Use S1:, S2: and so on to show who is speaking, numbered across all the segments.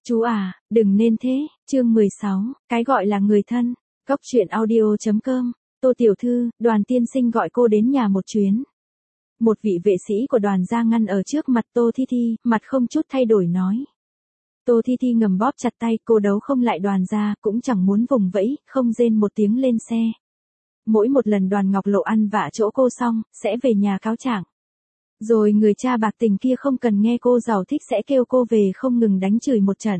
S1: Chú à, đừng nên thế, chương 16, cái gọi là người thân, Cóc truyện audio.com, Tô Tiểu Thư, Đoàn tiên sinh gọi cô đến nhà một chuyến. Một vị vệ sĩ của Đoàn ra ngăn ở trước mặt Tô Thi Thi, mặt không chút thay đổi nói. Tô Thi Thi ngầm bóp chặt tay, cô đấu không lại Đoàn ra, cũng chẳng muốn vùng vẫy, không rên một tiếng lên xe. Mỗi một lần Đoàn Ngọc Lộ ăn vạ chỗ cô xong, sẽ về nhà cáo trạng. Rồi người cha bạc tình kia không cần nghe cô giàu thích sẽ kêu cô về không ngừng đánh chửi một trận.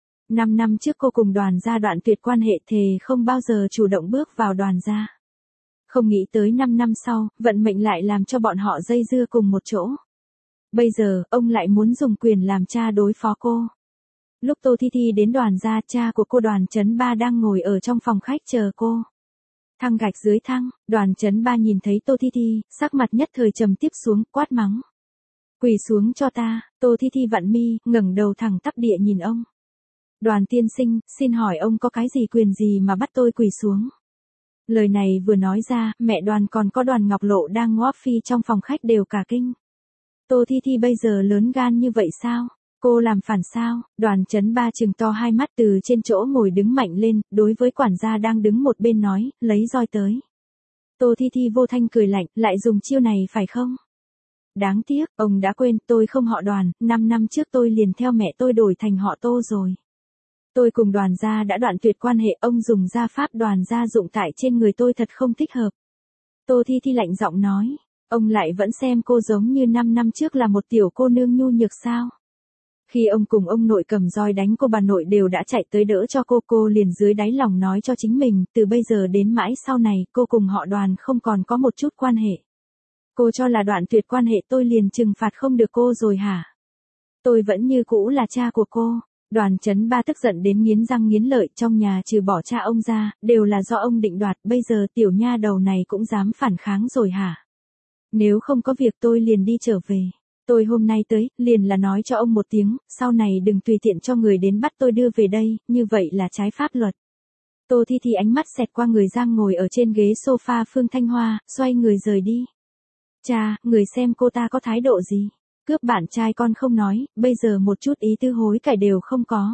S1: 5 năm trước cô cùng Đoàn ra đoạn tuyệt quan hệ thề không bao giờ chủ động bước vào Đoàn ra. Không nghĩ tới 5 năm sau, vận mệnh lại làm cho bọn họ dây dưa cùng một chỗ. Bây giờ, ông lại muốn dùng quyền làm cha đối phó cô. Lúc Tô Thi Thi đến Đoàn ra, cha của cô Đoàn Chấn Ba đang ngồi ở trong phòng khách chờ cô. Thang gạch dưới thang, Đoàn Chấn Ba nhìn thấy Tô Thi Thi, sắc mặt nhất thời trầm tiếp xuống, quát mắng. Quỳ xuống cho ta. Tô Thi Thi vặn mi, ngẩng đầu thẳng tắp địa nhìn ông. Đoàn tiên sinh, xin hỏi ông có cái gì quyền gì mà bắt tôi quỳ xuống? Lời này vừa nói ra, mẹ Đoàn còn có Đoàn Ngọc Lộ đang ngóp phi trong phòng khách đều cả kinh. Tô Thi Thi bây giờ lớn gan như vậy sao? Cô làm phản sao? Đoàn Chấn Ba trừng to hai mắt từ trên chỗ ngồi đứng mạnh lên, đối với quản gia đang đứng một bên nói, lấy roi tới. Tô Thi Thi vô thanh cười lạnh, lại dùng chiêu này phải không? Đáng tiếc, ông đã quên, tôi không họ Đoàn, 5 năm trước tôi liền theo mẹ tôi đổi thành họ Tô rồi. Tôi cùng Đoàn gia đã đoạn tuyệt quan hệ, ông dùng gia pháp Đoàn gia dụng tại trên người tôi thật không thích hợp. Tô Thi Thi lạnh giọng nói, ông lại vẫn xem cô giống như 5 năm trước là một tiểu cô nương nhu nhược sao? Khi ông cùng ông nội cầm roi đánh cô, bà nội đều đã chạy tới đỡ cho cô liền dưới đáy lòng nói cho chính mình, từ bây giờ đến mãi sau này, cô cùng họ Đoàn không còn có một chút quan hệ. Cô cho là đoạn tuyệt quan hệ tôi liền trừng phạt không được cô rồi hả? Tôi vẫn như cũ là cha của cô. Đoàn Chấn Ba tức giận đến nghiến răng nghiến lợi, trong nhà trừ bỏ cha ông ra, đều là do ông định đoạt, bây giờ tiểu nha đầu này cũng dám phản kháng rồi hả? Nếu không có việc tôi liền đi trở về. Tôi hôm nay tới, liền là nói cho ông một tiếng, sau này đừng tùy tiện cho người đến bắt tôi đưa về đây, như vậy là trái pháp luật. Tô Thi Thi ánh mắt xẹt qua người Giang ngồi ở trên ghế sofa Phương Thanh Hoa, xoay người rời đi. Cha, người xem cô ta có thái độ gì? Cướp bạn trai con không nói, bây giờ một chút ý tư hối cải đều không có.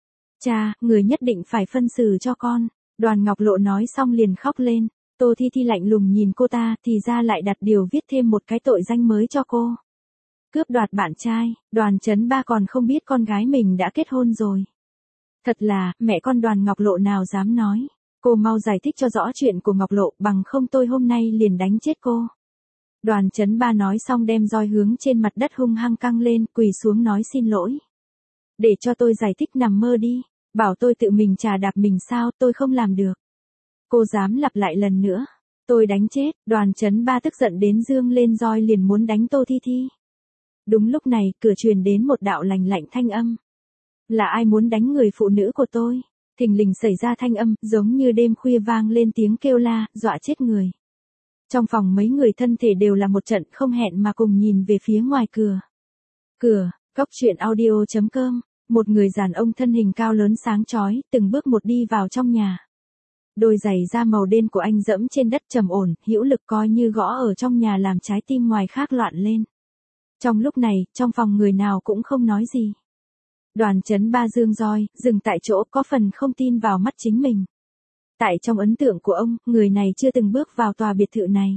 S1: Cha, người nhất định phải phân xử cho con. Đoàn Ngọc Lộ nói xong liền khóc lên. Tô Thi Thi lạnh lùng nhìn cô ta, thì ra lại đặt điều viết thêm một cái tội danh mới cho cô. Cướp đoạt bạn trai, Đoàn Chấn Ba còn không biết con gái mình đã kết hôn rồi. Thật là, mẹ con Đoàn Ngọc Lộ nào dám nói. Cô mau giải thích cho rõ chuyện của Ngọc Lộ, bằng không tôi hôm nay liền đánh chết cô. Đoàn Chấn Ba nói xong đem roi hướng trên mặt đất hung hăng căng lên, quỳ xuống nói xin lỗi. Để cho tôi giải thích nằm mơ đi, bảo tôi tự mình chà đạp mình sao, tôi không làm được. Cô dám lặp lại lần nữa, tôi đánh chết. Đoàn Chấn Ba tức giận đến dương lên roi liền muốn đánh Tô Thi Thi. Đúng lúc này, cửa truyền đến một đạo lành lạnh thanh âm. Là ai muốn đánh người phụ nữ của tôi? Thình lình xảy ra thanh âm, giống như đêm khuya vang lên tiếng kêu la, dọa chết người. Trong phòng mấy người thân thể đều là một trận không hẹn mà cùng nhìn về phía ngoài cửa. Cửa, Cóc truyện audio.com, một người đàn ông thân hình cao lớn sáng chói, từng bước một đi vào trong nhà. Đôi giày da màu đen của anh dẫm trên đất trầm ổn, hữu lực coi như gõ ở trong nhà làm trái tim ngoài khác loạn lên. Trong lúc này, trong phòng người nào cũng không nói gì. Đoàn Chấn Ba dương roi, dừng tại chỗ, có phần không tin vào mắt chính mình. Tại trong ấn tượng của ông, người này chưa từng bước vào tòa biệt thự này.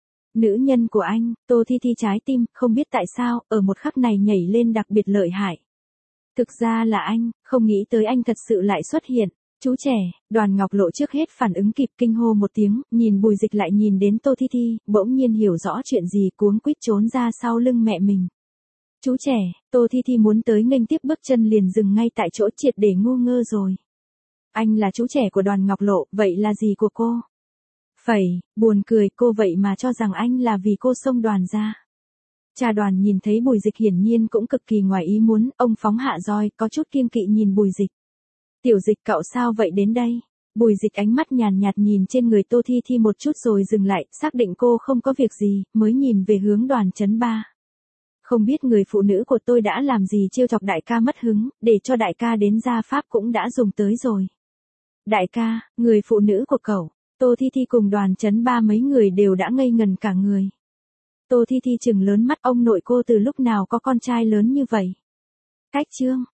S1: Nữ nhân của anh, Tô Thi Thi trái tim, không biết tại sao, ở một khắc này nhảy lên đặc biệt lợi hại. Thực ra là anh, không nghĩ tới anh thật sự lại xuất hiện. Chú trẻ, Đoàn Ngọc Lộ trước hết phản ứng kịp kinh hô một tiếng, nhìn Bùi Dịch lại nhìn đến Tô Thi Thi, bỗng nhiên hiểu rõ chuyện gì cuống quýt trốn ra sau lưng mẹ mình. Chú trẻ, Tô Thi Thi muốn tới nghênh tiếp bước chân liền dừng ngay tại chỗ triệt để ngu ngơ rồi. Anh là chú trẻ của Đoàn Ngọc Lộ, vậy là gì của cô? Phẩy, buồn cười, cô vậy mà cho rằng anh là vì cô xông Đoàn ra. Cha Đoàn nhìn thấy Bùi Dịch hiển nhiên cũng cực kỳ ngoài ý muốn, ông phóng hạ roi, có chút kiêng kỵ nhìn Bùi Dịch. Tiểu Dịch cậu sao vậy đến đây? Bùi Dịch ánh mắt nhàn nhạt nhìn trên người Tô Thi Thi một chút rồi dừng lại, xác định cô không có việc gì, mới nhìn về hướng Đoàn Chấn Ba. Không biết người phụ nữ của tôi đã làm gì trêu chọc đại ca mất hứng, để cho đại ca đến gia pháp cũng đã dùng tới rồi. Đại ca, người phụ nữ của cậu. Tô Thi Thi cùng Đoàn Chấn Ba mấy người đều đã ngây ngần cả người. Tô Thi Thi trừng lớn mắt, ông nội cô từ lúc nào có con trai lớn như vậy? Cách chương.